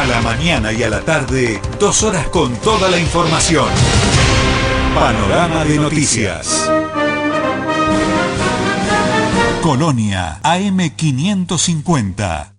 A la mañana y a la tarde, 2 horas con toda la información. Panorama de Noticias. Colonia AM550.